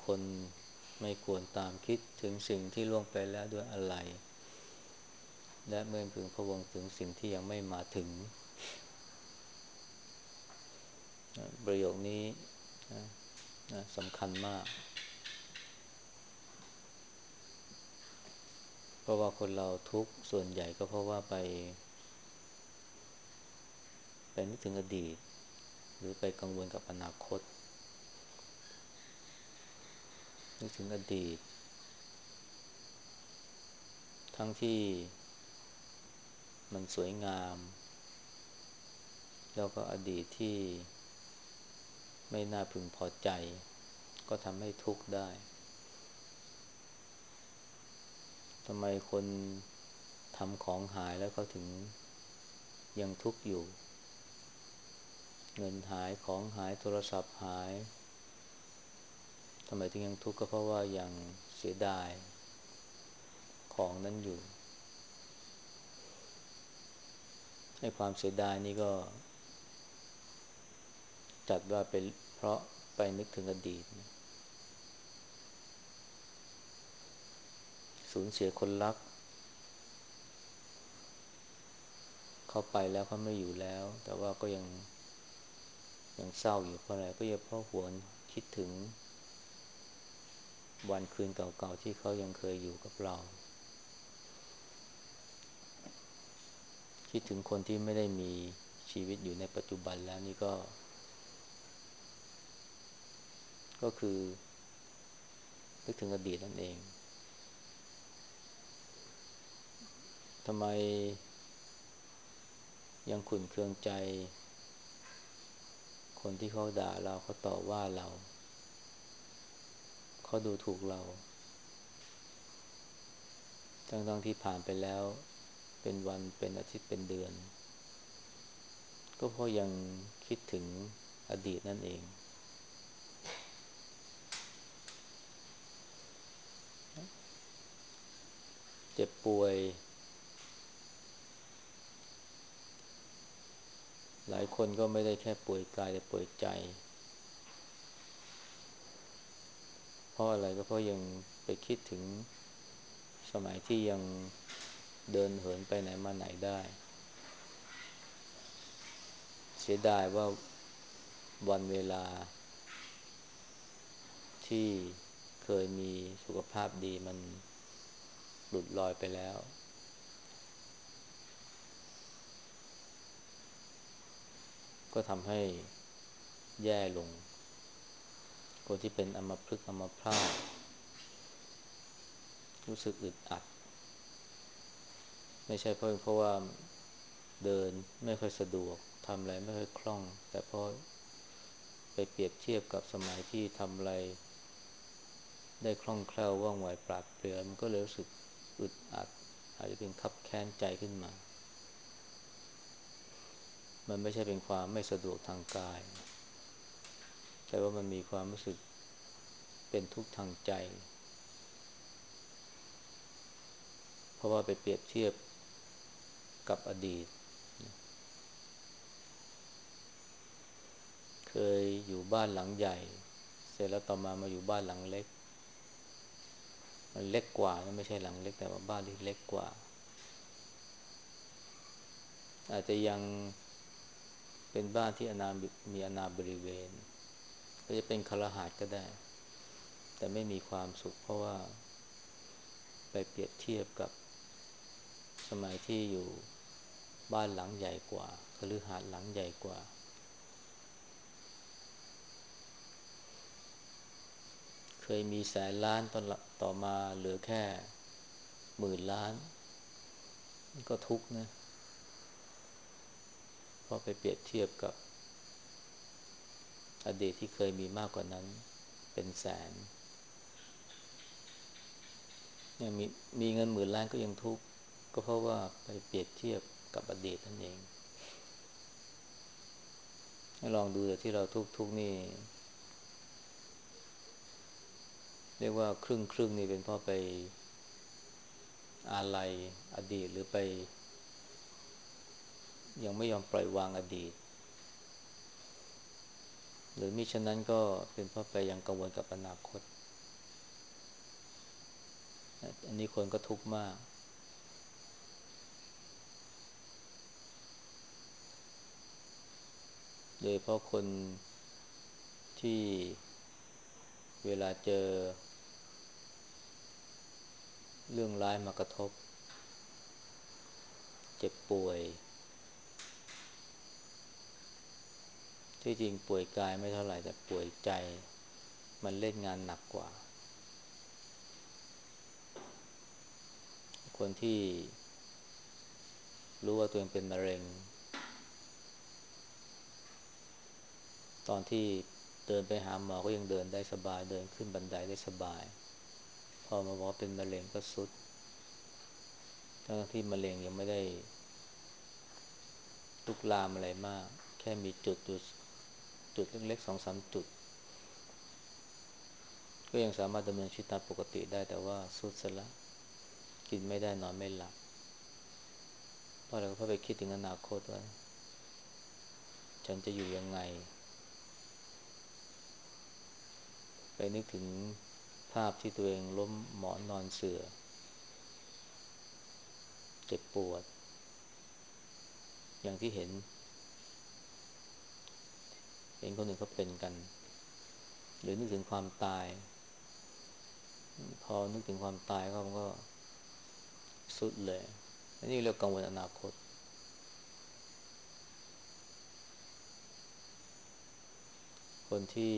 คนไม่ควรตามคิดถึงสิ่งที่ล่วงไปแล้วด้วยอะไรและไม่พึงพะวงถึงสิ่งที่ยังไม่มาถึงประโยคนี้สำคัญมากเพราะว่าคนเราทุกข์ส่วนใหญ่ก็เพราะว่าไปนึกถึงอดีตหรือไปกังวลกับอนาคตนึกถึงอดีตทั้งที่มันสวยงามแล้วก็อดีตที่ไม่น่าพึงพอใจก็ทำให้ทุกข์ได้ทำไมคนทำของหายแล้วเขาถึงยังทุกข์อยู่เงินหายของหายโทรศัพท์หายทำไมถึงยังทุกข์ก็เพราะว่ายังเสียดายของนั้นอยู่ให้ความเสียดายนี่ก็จัดว่าเป็นเพราะไปนึกถึงอดีตสูญเสียคนรักเขาไปแล้วเขาไม่อยู่แล้วแต่ว่าก็ยังเศร้าอยู่เพราะอะไรก็ยังเพราะหวนคิดถึงวันคืนเก่าๆที่เขายังเคยอยู่กับเราคิดถึงคนที่ไม่ได้มีชีวิตอยู่ในปัจจุบันแล้วนี่ก็คือนึกถึงอดีตนั่นเองทำไมยังขุ่นเคืองใจคนที่เขาด่าเราเขาต่อว่าเราเขาดูถูกเราทั้งที่ผ่านไปแล้วเป็นวันเป็นอาทิตย์เป็นเดือนก็เพราะยังคิดถึงอดีตนั่นเองเจ็บป่วยหลายคนก็ไม่ได้แค่ป่วยกายแต่ป่วยใจเพราะอะไรก็เพราะยังไปคิดถึงสมัยที่ยังเดินเหินไปไหนมาไหนได้เสียดายว่าวันเวลาที่เคยมีสุขภาพดีมันหลุดลอยไปแล้วก็ทำให้แย่ลงคนที่เป็นอัมพฤกษ์อัมพาตรู้สึกอึดอัดไม่ใช่เพราะว่าเดินไม่ค่อยสะดวกทำอะไรไม่ค่อยคล่องแต่เพราะไปเปรียบเทียบกับสมัยที่ทำอะไรได้คล่องแคล่วว่องไวปราดเปรื่องมันก็เลยรู้สึกอึดอัดอาจจะเป็นคับแค้นใจขึ้นมามันไม่ใช่เป็นความไม่สะดวกทางกายแต่ว่ามันมีความรู้สึกเป็นทุกข์ทางใจเพราะว่าไปเปรียบเทียบกับอดีตเคยอยู่บ้านหลังใหญ่เสร็จแล้วต่อมาอยู่บ้านหลังเล็กมันเล็กกว่านะไม่ใช่หลังเล็กแต่ว่าบ้านที่เล็กกว่าอาจจะยังเป็นบ้านที่มีอาณาบริเวณก็จะเป็นคฤหาสน์ก็ได้แต่ไม่มีความสุขเพราะว่าไปเปรียบเทียบกับสมัยที่อยู่บ้านหลังใหญ่กว่าคฤหาสน์หลังใหญ่กว่าเคยมีแสนล้านต่อมาเหลือแค่หมื่นล้านก็ทุกข์นะเพราะไปเปรียบเทียบกับอดีตที่เคยมีมากกว่านั้นเป็นแสนยังมีเงินหมื่นล้านก็ยังทุกข์ก็เพราะว่าไปเปรียบเทียบกับอดีตนั่นเองให้ลองดูแต่ที่เราทุกข์นี่เรียกว่าครึ่งนี่เป็นเพราะไปอาลัยอดีตหรือไปยังไม่ยอมปล่อยวางอดีตหรือมิฉะนั้นก็เป็นเพราะไปยังกังวลกับอนาคตอันนี้คนก็ทุกข์มากโดยเพราะคนที่เวลาเจอเรื่องร้ายมากระทบเจ็บป่วยที่จริงป่วยกายไม่เท่าไหร่แต่ป่วยใจมันเล่นงานหนักกว่าคนที่รู้ว่าตัวเองเป็นมะเร็งตอนที่เดินไปหาหมอก็ยังเดินได้สบายเดินขึ้นบันไดได้สบายพอมาบอกว่าเป็นมะเร็งก็ทรุดทั้งที่มะเร็งยังไม่ได้ลุกลามอะไรมากแค่มีจุดเล็กๆ2-3จุดก็ยังสามารถดำเนินชีวิตตามปกติได้แต่ว่าทรุดซะแล้วกินไม่ได้นอนไม่หลับเพราะอะไรเพราะไปคิดถึงอนาคตว่าฉันจะอยู่ยังไงไปนึกถึงภาพที่ตัวเองล้มหมอนนอนเสื่อเจ็บปวดอย่างที่เห็นคนอื่นเขาเป็นกันหรือนึกถึงความตายพอนึกถึงความตายก็มันก็สุดเลยอันนี้เรียกกังวลอนาคตคนที่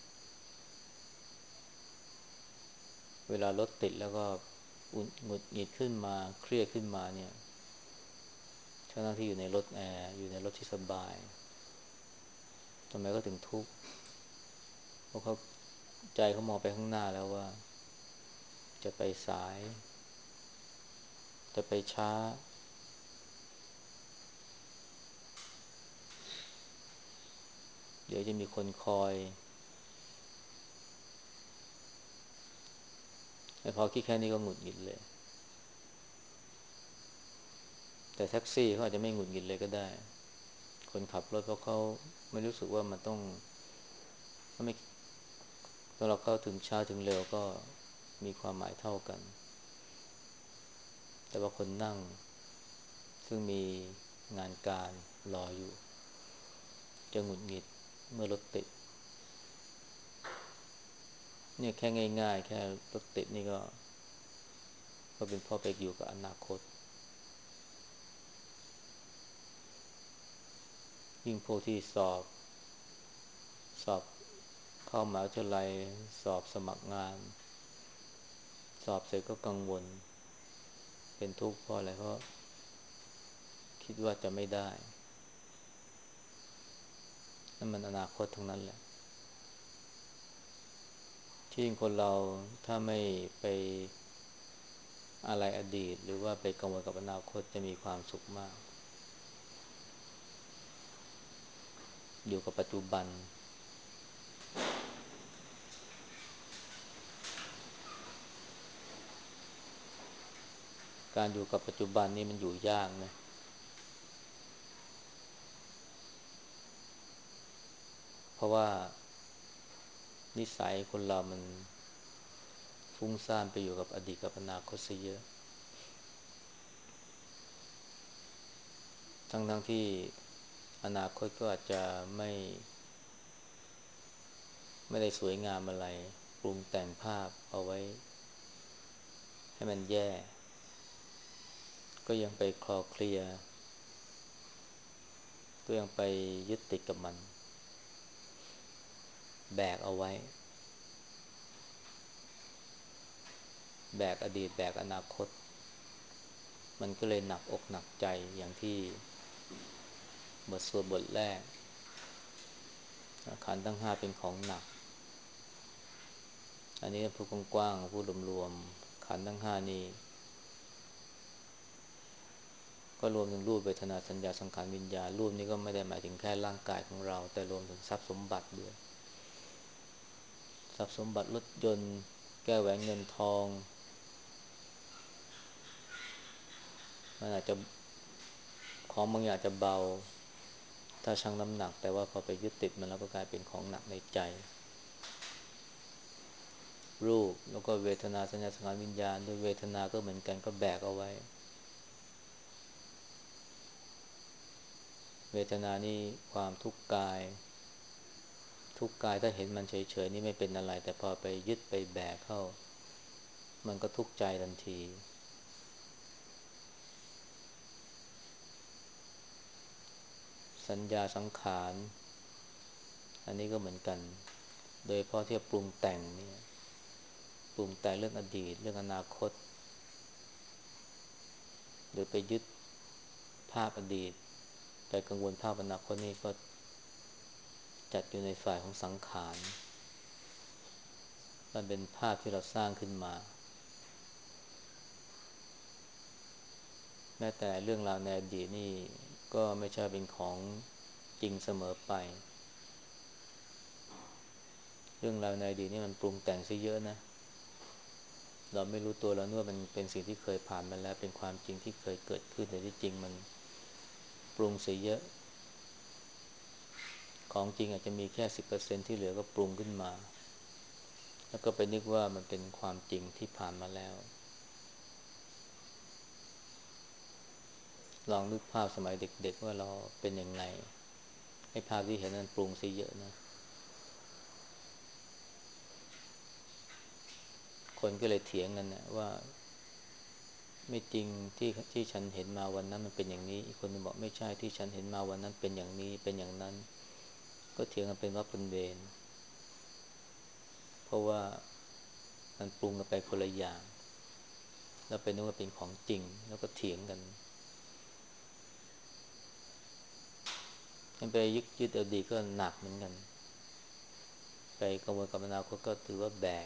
เวลารถติดแล้วก็หงุดหงิดขึ้นมาเครียดขึ้นมาเนี่ยทั้งที่อยู่ในรถแอร์อยู่ในรถที่สบายทำไมก็ถึงทุกข์เพราะเขาใจเขามองไปข้างหน้าแล้วว่าจะไปสายจะไปช้าเดี๋ยวจะมีคนคอยไอ้พอคิดแค่นี้ก็หงุดหงิดเลยแต่แท็กซี่เขาอาจจะไม่หงุดหงิดเลยก็ได้คนขับรถเพราะเขาไม่รู้สึกว่ามันต้องเขาไม่สำหรับเขาถึงช้าถึงเร็วก็มีความหมายเท่ากันแต่ว่าคนนั่งซึ่งมีงานการรออยู่จะหงุดหงิดเมื่อรถติดเนี่ยแค่ง่ายๆแค่รถติดนี่ก็เป็นเพราะไปอยู่กับอนาคตยิ่งพวกที่สอบเข้ามหาวิทยาลัยสอบสมัครงานสอบเสร็จก็กังวลเป็นทุกข์เพราะอะไรเพราะคิดว่าจะไม่ได้นั่นมันอนาคตทั้งนั้นแหละที่จริงคนเราถ้าไม่ไปอะไรอดีตหรือว่าไปกังวลกับอนาคตจะมีความสุขมากอยู่กับปัจจุบันการอยู่กับปัจจุบันนี่มันอยู่ยากนะเพราะว่านิสัยคนเรามันฟุ้งซ่านไปอยู่กับอดีตกับอนาคตซะเยอะทั้งที่อนาคตก็อาจจะไม่ได้สวยงามอะไรปรุงแต่งภาพเอาไว้ให้มันแย่ก็ยังไปคลอเคลียก็ยังไปยึดติดกับมันแบกเอาไว้แบกอดีตแบกอนาคตมันก็เลยหนักอกหนักใจอย่างที่บทสวดบทแรกขันธ์ทั้งห้าเป็นของหนักอันนี้พูดกว้างๆพูดรวมๆขันธ์ทั้งห้านี่ก็รวมถึงรูปเวทนาสัญญาสังขารวิญญาณรูปนี้ก็ไม่ได้หมายถึงแค่ร่างกายของเราแต่รวมถึงทรัพย์สมบัติด้วยทรัพย์สมบัติรถยนต์แก้วแหวนเงินทองมันอาจจะของบางอย่างจะเบาถ้าชั่งน้ำหนักแต่ว่าพอไปยึดติดมันแล้วก็กลายเป็นของหนักในใจรูปแล้วก็เวทนาสัญญาสังขารวิญญาณด้วยเวทนาก็เหมือนกันก็แบกเอาไว้เวทนานี่ความทุกข์กายทุกข์กายถ้าเห็นมันเฉยๆนี่ไม่เป็นอะไรแต่พอไปยึดไปแบกเข้ามันก็ทุกข์ใจทันทีสัญญาสังขารอันนี้ก็เหมือนกันโดยเฉพาะที่ปรุงแต่งเนี่ยปรุงแต่งเรื่องอดีตเรื่องอนาคตหรือไปยึดภาพอดีตไปกังวลภาพอนาคตนี่ก็จัดอยู่ในฝ่ายของสังขารมันเป็นภาพที่เราสร้างขึ้นมาแม้แต่เรื่องราวในอดีตนี่ก็ไม่ใช่เป็นของจริงเสมอไปเรื่องราวในอดีตนี่มันปรุงแต่งซะเยอะนะเราไม่รู้ตัวแล้วนึกว่ามันเป็นสิ่งที่เคยผ่านมาแล้วเป็นความจริงที่เคยเกิดขึ้นแต่ที่จริงมันปรุงซะเยอะของจริงอาจจะมีแค่10%ที่เหลือก็ปรุงขึ้นมาแล้วก็ไปนึกว่ามันเป็นความจริงที่ผ่านมาแล้วลองนึกภาพสมัยเด็กๆว่าเราเป็นยังไงให้ภาพที่เห็นนั้นปรุงซะเยอะนะคนก็เลยเถียงกันนะว่าไม่จริงที่ฉันเห็นมาวันนั้นมันเป็นอย่างนี้อีกคนนึงบอกไม่ใช่ที่ฉันเห็นมาวันนั้นเป็นอย่างนี้เป็นอย่างนั้นก็เถียงกันเป็นว่าเป็นเวรเพราะว่ามันปรุงกันไปคนละอย่างแล้วไปนึกว่าเป็นของจริงแล้วก็เถียงกันไปยึดอดีตก็หนักเหมือนกันไปกังวลกับอนาคตก็ถือว่าแบก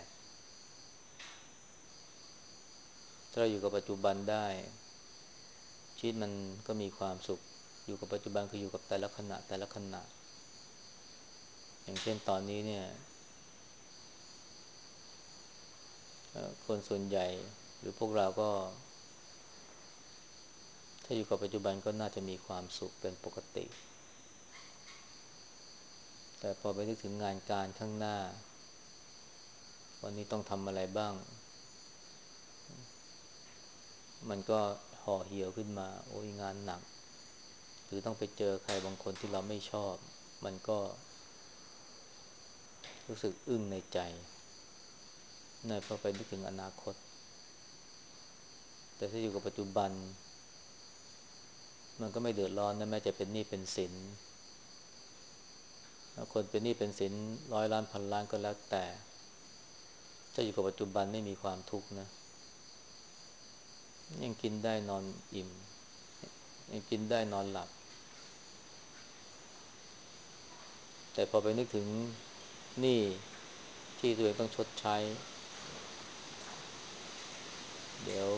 ถ้าเราอยู่กับปัจจุบันได้ชีวิตมันก็มีความสุขอยู่กับปัจจุบันคืออยู่กับแต่ละขณะแต่ละขณะอย่างเช่นตอนนี้เนี่ยคนส่วนใหญ่หรือพวกเราก็ถ้าอยู่กับปัจจุบันก็น่าจะมีความสุขเป็นปกติแต่พอไปนึกถึงงานการข้างหน้าวันนี้ต้องทำอะไรบ้างมันก็ห่อเหี่ยวขึ้นมาโอ้ยงานหนักหรือต้องไปเจอใครบางคนที่เราไม่ชอบมันก็รู้สึกอึ้งในใจนั่นพอไปนึกถึงอนาคตแต่ถ้าอยู่กับปัจจุบันมันก็ไม่เดือดร้อนนะแม้จะเป็นหนี้เป็นสินคนเป็นหนี้เป็นสิน100 ล้านพันล้านก็แล้วแต่ถ้าอยู่กับปัจจุบันไม่มีความทุกข์นะยังกินได้นอนอิ่มยังกินได้นอนหลับแต่พอไปนึกถึงหนี้ที่ตัวเองต้องชดใช้เดี๋ยว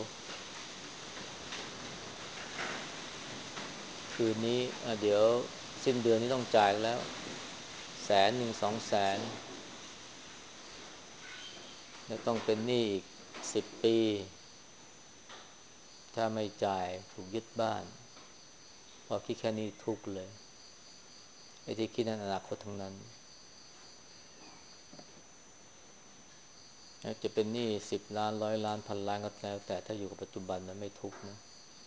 คืนนี้เดี๋ยวสิ้นเดือนนี้ต้องจ่ายแล้ว100,000 200,000แล้วต้องเป็นหนี้อีก10 ปีถ้าไม่จ่ายถูกยึดบ้านพอคิดแค่นี้ทุกข์เลยไอ้ที่คิดนั้นอนาคตทั้งนั้นจะเป็นหนี้10 ล้าน100 ล้านพันล้านก็แล้วแต่ถ้าอยู่กับปัจจุบันมันไม่ทุกข์นะ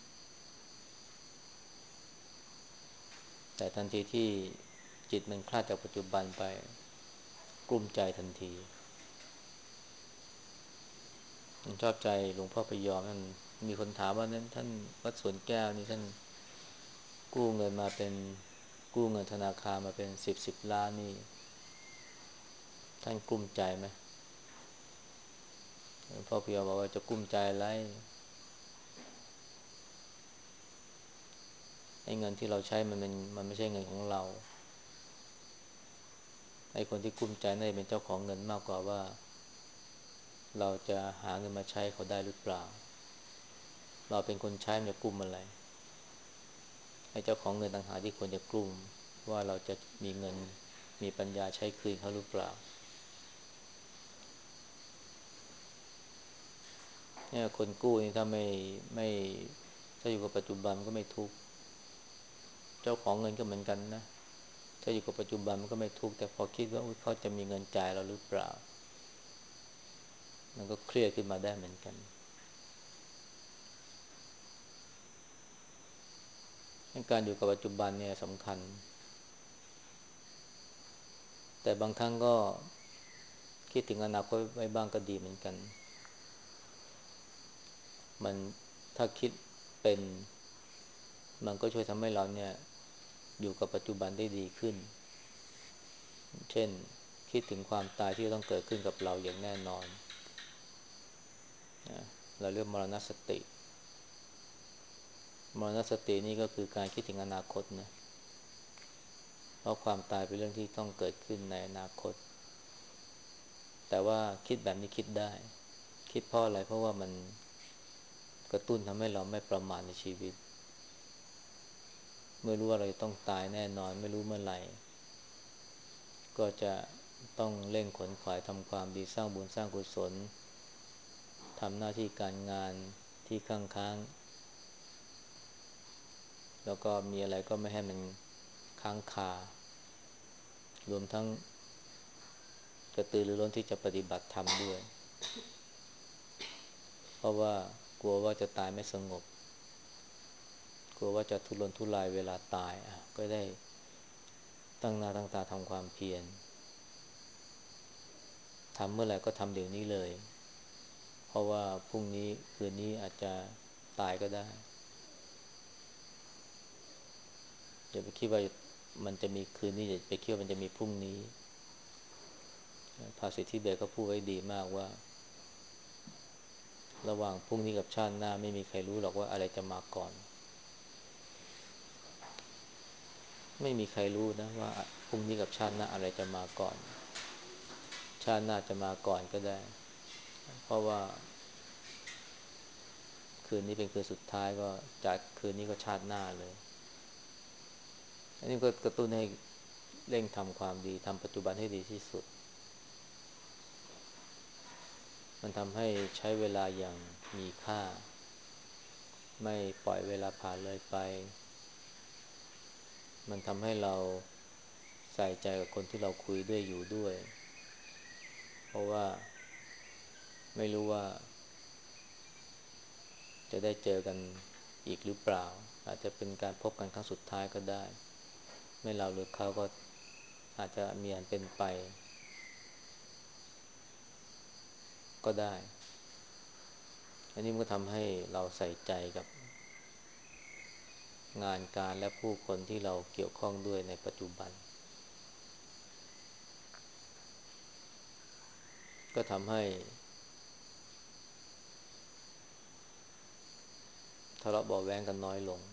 แต่ทันทีที่จิตมันคลาดจากปัจจุบันไปกลุ้มใจทันทีผมชอบใจหลวงพ่อพยอมนั่นมีคนถามว่านั้นท่านวัดสวนแก้วนี่ท่านกู้เงินมาเป็นกู้เงินธนาคารมาเป็น10 ล้านนี่ท่านกลุ้มใจไหมหลวงพ่อพยอมบอกว่าจะกลุ้มใจอะไรไอ้เงินที่เราใช้มันไม่ใช่เงินของเราไอ้คนที่กลุ้มใจน่าจะเป็นเจ้าของเงินมากกว่าว่าเราจะหาเงินมาใช้เขาได้หรือเปล่าเราเป็นคนใช้มันจะกลุ้มอะไรไอ้เจ้าของเงินต่างหากที่ควรจะกลุ้มว่าเราจะมีเงินมีปัญญาใช้คืนเขาหรือเปล่าเนี่ยคนกู้นี่ถ้าไม่ถ้าอยู่กับปัจจุบันก็ไม่ทุกข์เจ้าของเงินก็เหมือนกันนะถ้าอยู่กับปัจจุบันมันก็ไม่ทุกข์แต่พอคิดว่าเขาจะมีเงินจ่ายเราหรือเปล่ามันก็เครียดขึ้นมาได้เหมือนกันการอยู่กับปัจจุบันเนี่ยสำคัญแต่บางครั้งก็คิดถึงอนาคตไว้บ้างก็ดีเหมือนกันมันถ้าคิดเป็นมันก็ช่วยทำให้เราเนี่ยอยู่กับปัจจุบันได้ดีขึ้นเช่นคิดถึงความตายที่ต้องเกิดขึ้นกับเราอย่างแน่นอนนะเราเรียกมรณสติมรณสตินี่ก็คือการคิดถึงอนาคตนะเพราะความตายเป็นเรื่องที่ต้องเกิดขึ้นในอนาคตแต่ว่าคิดแบบนี้คิดได้คิดเพราะอะไรเพราะว่ามันกระตุ้นทำให้เราไม่ประมาทในชีวิตไม่รู้ว่าเราจะต้องตายแน่นอนไม่รู้เมื่อไหร่ก็จะต้องเร่งขวนขวายทำความดีสร้างบุญสร้างกุศลทำหน้าที่การงานที่ค้างๆแล้วก็มีอะไรก็ไม่ให้มันค้างคารวมทั้งกระตือรือร้นที่จะปฏิบัติธรรมด้วยเพราะว่ากลัวว่าจะตายไม่สงบกลัวว่าจะทุรนทุรายเวลาตายก็ได้ตั้งหน้าตั้งตาทำความเพียรทำเมื่อไหร่ก็ทำเดี๋ยวนี้เลยเพราะว่าพรุ่งนี้คืนนี้อาจจะตายก็ได้อย่าไปคิดว่ามันจะมีคืนนี้อย่าไปคิดว่ามันจะมีพรุ่งนี้ภาษิตทิเบตก็พูดไว้ดีมากว่าระหว่างพรุ่งนี้กับชาติหน้าไม่มีใครรู้หรอกว่าอะไรจะมาก่อนไม่มีใครรู้นะว่าพรุ่งนี้กับชาติหน้าอะไรจะมาก่อนชาติหน้าจะมาก่อนก็ได้เพราะว่าคืนนี้เป็นคืนสุดท้ายก็จากคืนนี้ก็ชาติหน้าเลยอันนี้ก็กระตุ้นให้เร่งทำความดีทำปัจจุบันให้ดีที่สุดมันทำให้ใช้เวลาอย่างมีค่าไม่ปล่อยเวลาผ่านเลยไปมันทำให้เราใส่ใจกับคนที่เราคุยด้วยอยู่ด้วยเพราะว่าไม่รู้ว่าจะได้เจอกันอีกหรือเปล่าอาจจะเป็นการพบกันครั้งสุดท้ายก็ได้ไม่เราหรือเขาก็อาจจะมีอันเป็นไปก็ได้อันนี้มันก็ทำให้เราใส่ใจกับงานการและผู้คนที่เราเกี่ยวข้องด้วยในปัจจุบันก็ทำให้ทะเลาะเบาะแว้งกันน้อยลง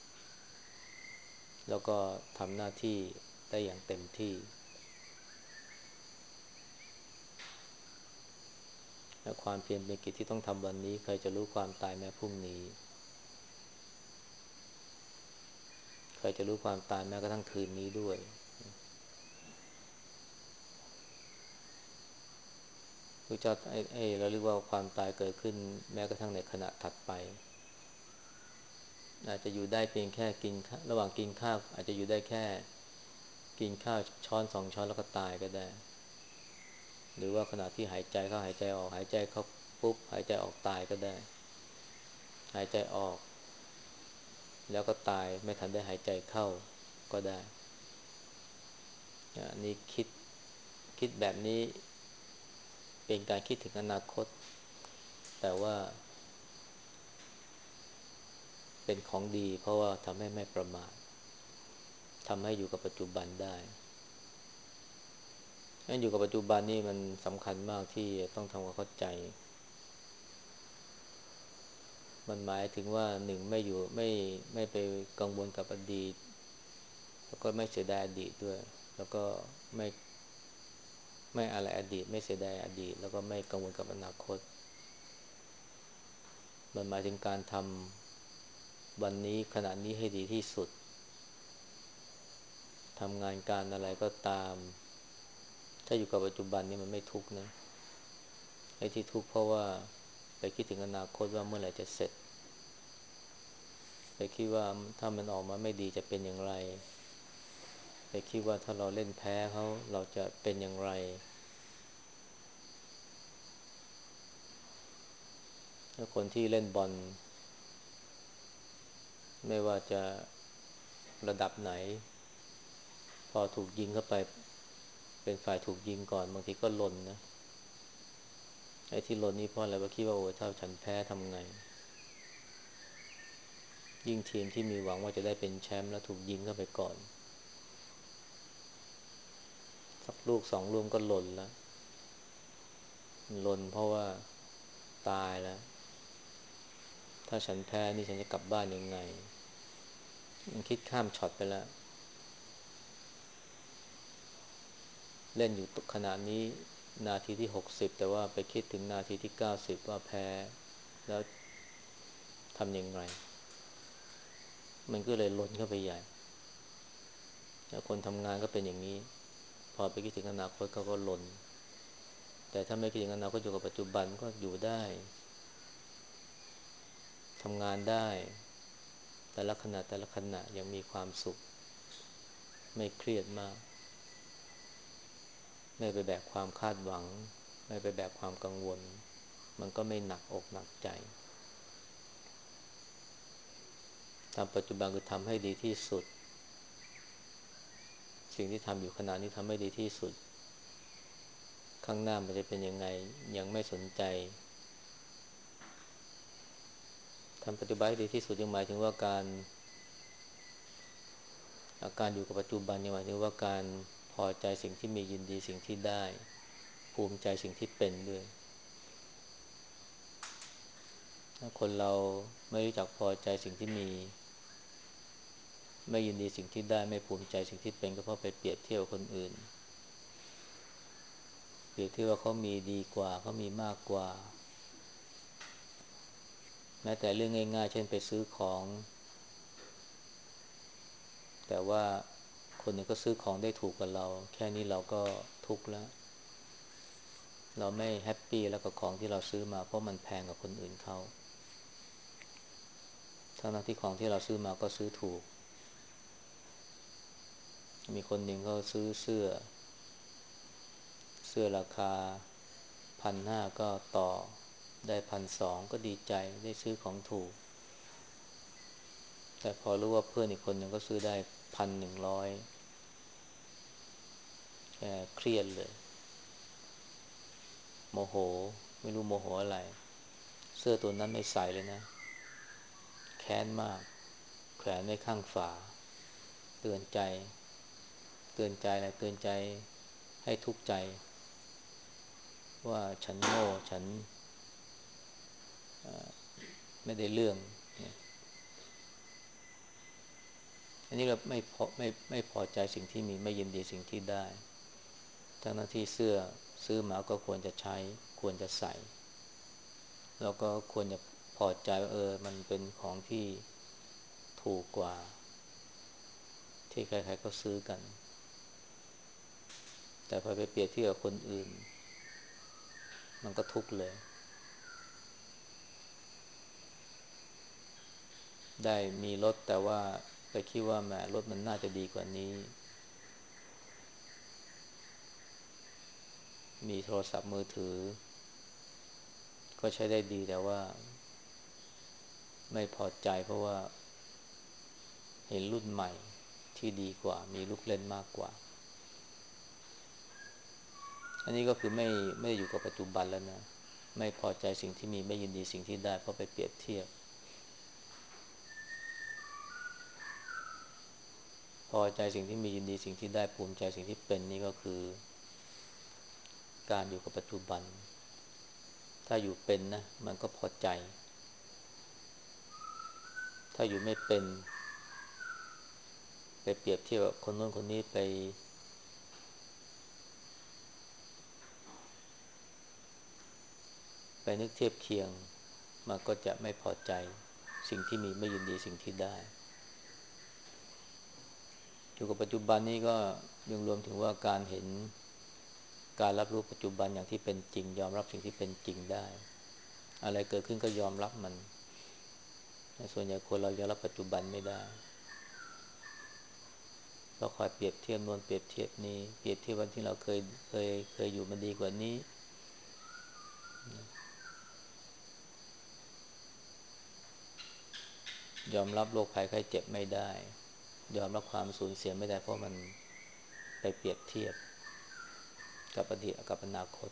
แล้วก็ทำหน้าที่ได้อย่างเต็มที่และความเพียรเป็นกิจที่ต้องทำวันนี้ใครจะรู้ความตายแม้พรุ่งนี้ใครจะรู้ความตายแม้กระทั่งคืนนี้ด้วยพระเจ้าเราเรียกว่าความตายเกิดขึ้นแม้กระทั่งในขณะถัดไป อาจจะอยู่ได้เพียงแค่กินระหว่างกินข้าวอาจจะอยู่ได้แค่กินข้าวช้อนสองช้อนแล้วก็ตายก็ได้หรือว่าขณะที่หายใจเข้าหายใจออกหายใจเข้าปุ๊บหายใจออกตายก็ได้หายใจออกแล้วก็ตายไม่ทันได้หายใจเข้าก็ได้อันนี้คิดแบบนี้เป็นการคิดถึงอนาคตแต่ว่าเป็นของดีเพราะว่าทำให้ไม่ประมาททำให้อยู่กับปัจจุบันได้งั้นอยู่กับปัจจุบันนี่มันสำคัญมากที่ต้องทำความเข้าใจมันหมายถึงว่าหนึ่งไม่อยู่ไม่ไปกังวลกับอดีตแล้วก็ไม่เสียดายอดีตด้วยแล้วก็ไม่ไม่อะไรอดีตไม่เสียดายอดีตแล้วก็ไม่กังวลกับอนาคตมันหมายถึงการทำวันนี้ขณะนี้ให้ดีที่สุดทำงานการอะไรก็ตามถ้าอยู่กับปัจจุบันนี่มันไม่ทุกข์นะไอ้ที่ทุกข์เพราะว่าไปคิดถึงอนาคตว่าเมื่อไหร่จะเสร็จไปคิดว่าถ้ามันออกมาไม่ดีจะเป็นอย่างไรไปคิดว่าถ้าเราเล่นแพ้เขาเราจะเป็นอย่างไรแล้วคนที่เล่นบอลไม่ว่าจะระดับไหนพอถูกยิงเข้าไปเป็นฝ่ายถูกยิงก่อนบางทีก็หล่นนะไอ้ที่หล่นนี่เพราะอะไรว่าคิดว่าโอ้ถ้าฉันแพ้ทำไงยิ่งทีมที่มีหวังว่าจะได้เป็นแชมป์แล้วถูกยิงเข้าไปก่อนสักลูกสองลูกก็หล่นแล้วหล่นเพราะว่าตายแล้วถ้าฉันแพ้นี่ฉันจะกลับบ้านยังไงมันคิดข้ามช็อตไปแล้วเล่นอยู่ขณะนี้นาทีที่60แต่ว่าไปคิดถึงนาทีที่90ว่าแพ้แล้วทำยังไงมันก็เลยหล่นเข้าไปใหญ่แล้วคนทำงานก็เป็นอย่างนี้พอไปคิดถึงอนาคตเขาก็หล่นแต่ถ้าไม่คิดถึงอนาคตอยู่กับปัจจุบันก็อยู่ได้ทำงานได้แต่ละขณะยังมีความสุขไม่เครียดมากไม่ไปแบกความคาดหวังไม่ไปแบกความกังวลมันก็ไม่หนักอกหนักใจทำปัจจุบันคือทำให้ดีที่สุดสิ่งที่ทำอยู่ขณะนี้ทำให้ดีที่สุดข้างหน้ามันจะเป็นยังไงยังไม่สนใจทำปัจจุบันให้ดีที่สุดยังหมายถึงว่าการอยู่กับปัจจุบันยังหมายถึงว่าการพอใจสิ่งที่มียินดีสิ่งที่ได้ภูมิใจสิ่งที่เป็นด้วยถ้าคนเราไม่รู้จักพอใจสิ่งที่มีไม่ยินดีสิ่งที่ได้ไม่ภูมิใจสิ่งที่เป็นก็เพราะไปเปรียบเทียบกับคนอื่นเปรียบเทียบว่าเขามีดีกว่าเขามีมากกว่าแม้แต่เรื่องง่ายๆเช่นไปซื้อของแต่ว่าคนอื่นก็ซื้อของได้ถูกกว่าเราแค่นี้เราก็ทุกข์แล้วเราไม่แฮปปี้แล้วกับของที่เราซื้อมาเพราะมันแพงกว่าคนอื่นเขาทั้งที่ของที่เราซื้อมาก็ซื้อถูกมีคนหนึ่งเขาซื้อเสื้อราคา1,500ก็ต่อได้1,200ก็ดีใจได้ซื้อของถูกแต่พอรู้ว่าเพื่อนอีกคนหนึ่งก็ซื้อได้1,100แกเครียดเลยโมโหไม่รู้โมโหอะไรเสื้อตัวนั้นไม่ใส่เลยนะแค้นมากแขวนไว้ข้างฝาเตือนใจอะไรเตือนใจให้ทุกข์ใจว่าฉันโง่ฉันไม่ได้เรื่องอันนี้เราไม่พอใจสิ่งที่มีไม่ยินดีสิ่งที่ได้ทั้งที่เสื้อซื้อมาก็ควรจะใช้ควรจะใส่แล้วก็ควรจะพอใจว่ามันเป็นของที่ถูกกว่าที่ใครๆก็ซื้อกันแต่พอไปเปรียบเทียบกับคนอื่นมันก็ทุกข์เลยได้มีรถแต่ว่าไปคิดว่าแหมรถมันน่าจะดีกว่านี้มีโทรศัพท์มือถือก็ใช้ได้ดีแต่ว่าไม่พอใจเพราะว่าเห็นรุ่นใหม่ที่ดีกว่ามีลูกเล่นมากกว่าอันนี้ก็คือไม่ได้อยู่กับปัจจุบันแล้วนะไม่พอใจสิ่งที่มีไม่ยินดีสิ่งที่ได้เพราะไปเปรียบเทียบพอใจสิ่งที่มียินดีสิ่งที่ได้ภูมิใจสิ่งที่เป็นนี่ก็คือการอยู่กับปัจจุบันถ้าอยู่เป็นนะมันก็พอใจถ้าอยู่ไม่เป็นไปเปรียบเทียบกับคนโน้นคนนี้ไปนึกเทียบเคียงมันก็จะไม่พอใจสิ่งที่มีไม่ยินดีสิ่งที่ได้อยู่กับปัจจุบันนี้ก็ยังรวมถึงว่าการเห็นการรับรู้ปัจจุบันอย่างที่เป็นจริงยอมรับสิ่งที่เป็นจริงได้อะไรเกิดขึ้นก็ยอมรับมันส่วนใหญ่คนเรายอมรับปัจจุบันไม่ได้เราคอยเปรียบเทียบโน้นเปรียบเทียบนี้เปรียบเทียบวันที่เราเคยอยู่มันดีกว่านี้ยอมรับโรคภัยไข้เจ็บไม่ได้ยอมรับความสูญเสียไม่ได้เพราะมันไปเปรียบเทียบกับอดีตกับอนาคต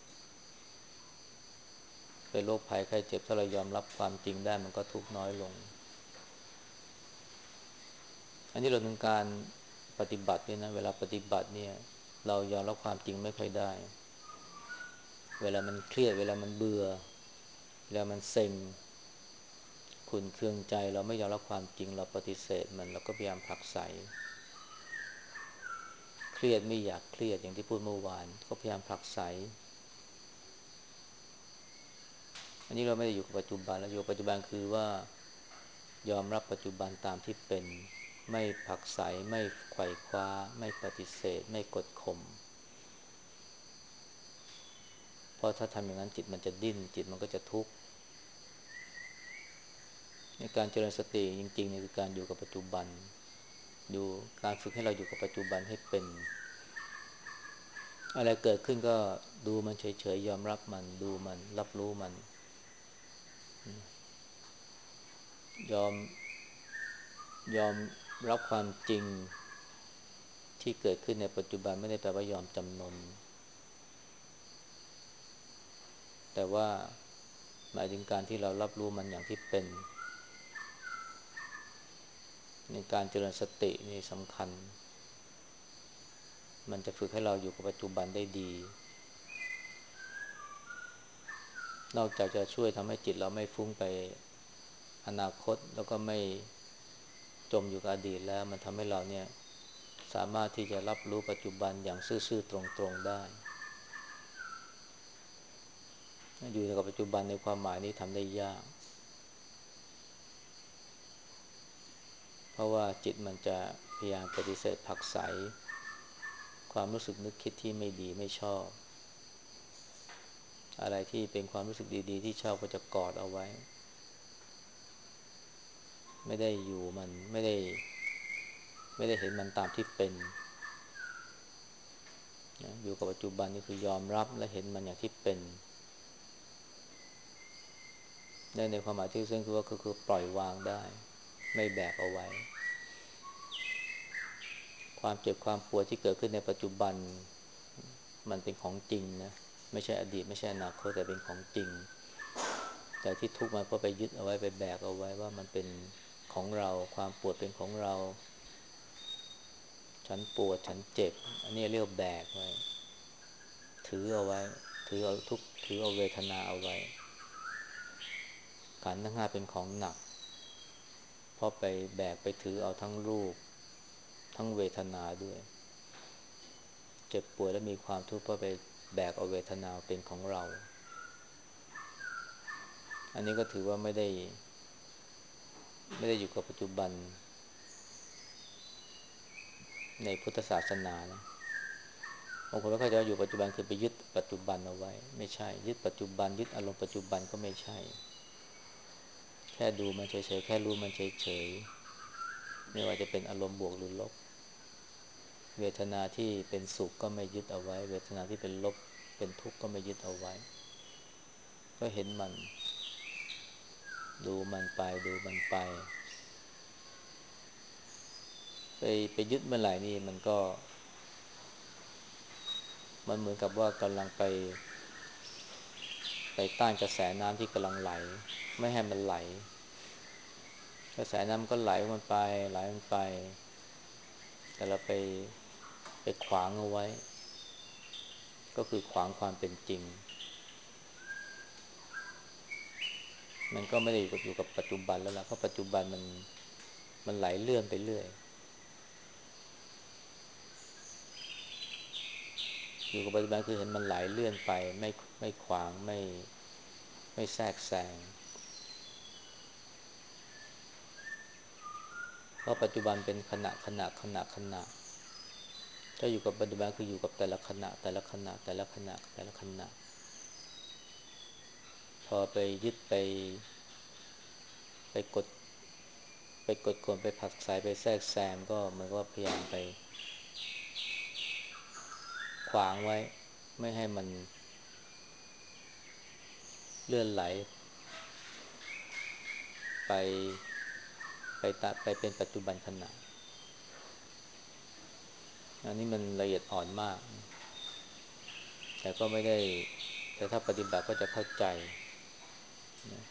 เป็นโรคภัยไข้เจ็บถ้าเรายอมรับความจริงได้มันก็ทุกข์น้อยลงอันนี้เราถึงการปฏิบัติด้วยนะเวลาปฏิบัติเนี่ยเรายอมรับความจริงไม่ค่อยได้เวลามันเครียดเวลามันเบื่อเวลามันเซ็งขุ่นเคืองใจเราไม่ยอมรับความจริงเราปฏิเสธมันเราก็พยายามผลักไสเครียดไม่อยากเครียดอย่างที่พูดเมื่อวานก็พยายามผลักไสอันนี้เราไม่ได้อยู่กับปัจจุบันแล้วอยู่กับปัจจุบันคือว่ายอมรับปัจจุบันตามที่เป็นไม่ผลักไสไม่ไขว่คว้าไม่ปฏิเสธไม่กดข่มเพราะถ้าทำอย่างนั้นจิตมันจะดิ้นจิตมันก็จะทุกข์ในการเจริญสติจริงๆเนี่ยคือการอยู่กับปัจจุบันอยู่การฝึกให้เราอยู่กับปัจจุบันให้เป็นอะไรเกิดขึ้นก็ดูมันเฉยๆยอมรับมันดูมันรับรู้มันยอมยอมรับความจริงที่เกิดขึ้นในปัจจุบันไม่ได้แปลว่ายอมจำนนแต่ว่าหมายถึงการที่เรารับรู้มันอย่างที่เป็นในการเจริญสตินี่สำคัญมันจะฝึกให้เราอยู่กับปัจจุบันได้ดีนอกจากจะช่วยทำให้จิตเราไม่ฟุ้งไปอนาคตแล้วก็ไม่จมอยู่กับอดีตแล้วมันทำให้เราเนี่ยสามารถที่จะรับรู้ปัจจุบันอย่างซื่อๆตรงๆได้อยู่กับปัจจุบันในความหมายนี้ทำได้ยากเพราะว่าจิตมันจะพยายามปฏิเสธผลักไสความรู้สึกนึกคิดที่ไม่ดีไม่ชอบอะไรที่เป็นความรู้สึกดีๆที่ชอบก็จะกอดเอาไว้ไม่ได้อยู่มันไม่ได้เห็นมันตามที่เป็นนะอยู่กับปัจจุบันนี่คือยอมรับและเห็นมันอย่างที่เป็นในความหมายที่ซึ่งคือว่าคือปล่อยวางได้ไม่แบกเอาไว้ความเจ็บความปวดที่เกิดขึ้นในปัจจุบันมันเป็นของจริงนะไม่ใช่อดีตไม่ใช่อนาคตแต่เป็นของจริงแต่ที่ทุกข์มันเพราะไปยึดเอาไว้ไปแบกเอาไว้ว่ามันเป็นของเราความปวดเป็นของเราฉันปวดฉันเจ็บอันนี้เรียกว่าแบกไว้ถือเอาไว้ถือเอาทุกข์ถือเอาเวทนาเอาไว้ขันธ์ทั้งห้าเป็นของหนักเพราะไปแบกไปถือเอาทั้งรูปทั้งเวทนาด้วยเจ็บป่วยและมีความทุกข์เพราะไปแบกเอาเวทนาเป็นของเราอันนี้ก็ถือว่าไม่ได้อยู่กับปัจจุบันในพุทธศาสนานะบางคนไม่เข้าใจว่าอยู่ปัจจุบันคือไปยึดปัจจุบันเอาไว้ไม่ใช่ยึดปัจจุบันยึดอารมณ์ปัจจุบันก็ไม่ใช่แค่ดูมันเฉยๆแค่รู้มันเฉยๆไม่ว่าจะเป็นอารมณ์บวกหรือลบเวทนาที่เป็นสุขก็ไม่ยึดเอาไว้เวทนาที่เป็นลบเป็นทุกข์ก็ไม่ยึดเอาไว้ก็เห็นมันดูมันไปดูมันไปไปไปยึดเมื่อไหร่นี่มันเหมือนกับว่ากำลังไปต้านกระแสน้ำที่กำลังไหลไม่ให้มันไหลกระแสน้ำก็ไหลมันไปไหลมันไปแต่เราไปขวางเอาไว้ก็คือขวางความเป็นจริงมันก็ไม่ได้อยู่กับปัจจุบันแล้วล่ะเพราะปัจจุบันมันไหลเลื่อนไปเรื่อยอยู่กับปัจจุบันคือเห็นมันไหลเลื่อนไปไม่ขวางไม่แทรกแซงเพราะปัจจุบันเป็นขณะถ้าอยู่กับปัจจุบันคืออยู่กับแต่ละขณะแต่ละขณะแต่ละขณะแต่ละขณะพอไปยึดไปกดไปกดข่มไปผลักไสไปแทรกแซงก็เหมือนกับว่าพยายามไปขวางไว้ไม่ให้มันเลื่อนไหลไปไปเป็นปัจจุบันขณะอันนี้มันละเอียดอ่อนมากแต่ก็ไม่ได้แต่ถ้าปฏิบัติก็จะเข้าใจนะ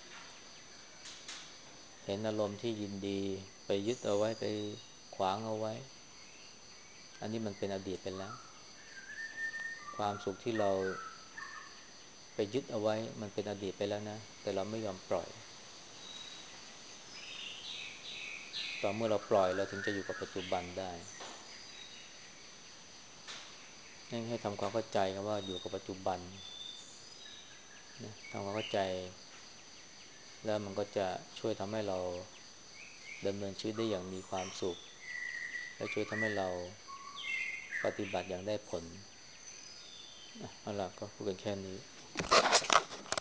เห็นอารมณ์ที่ยินดีไปยึดเอาไว้ไปขวางเอาไว้อันนี้มันเป็นอดีตไปแล้วความสุขที่เราไปยึดเอาไว้มันเป็นอดีตไปแล้วนะแต่เราไม่ยอมปล่อยต่อเมื่อเราปล่อยเราถึงจะอยู่กับปัจจุบันได้นั่นให้ทำความเข้าใจกันว่าอยู่กับปัจจุบันนะทำความเข้าใจแล้วมันก็จะช่วยทำให้เราดำเนินชีวิตได้อย่างมีความสุขและช่วยทำให้เราปฏิบัติอย่างได้ผลเอาล่ะก็พูดกันแค่นี้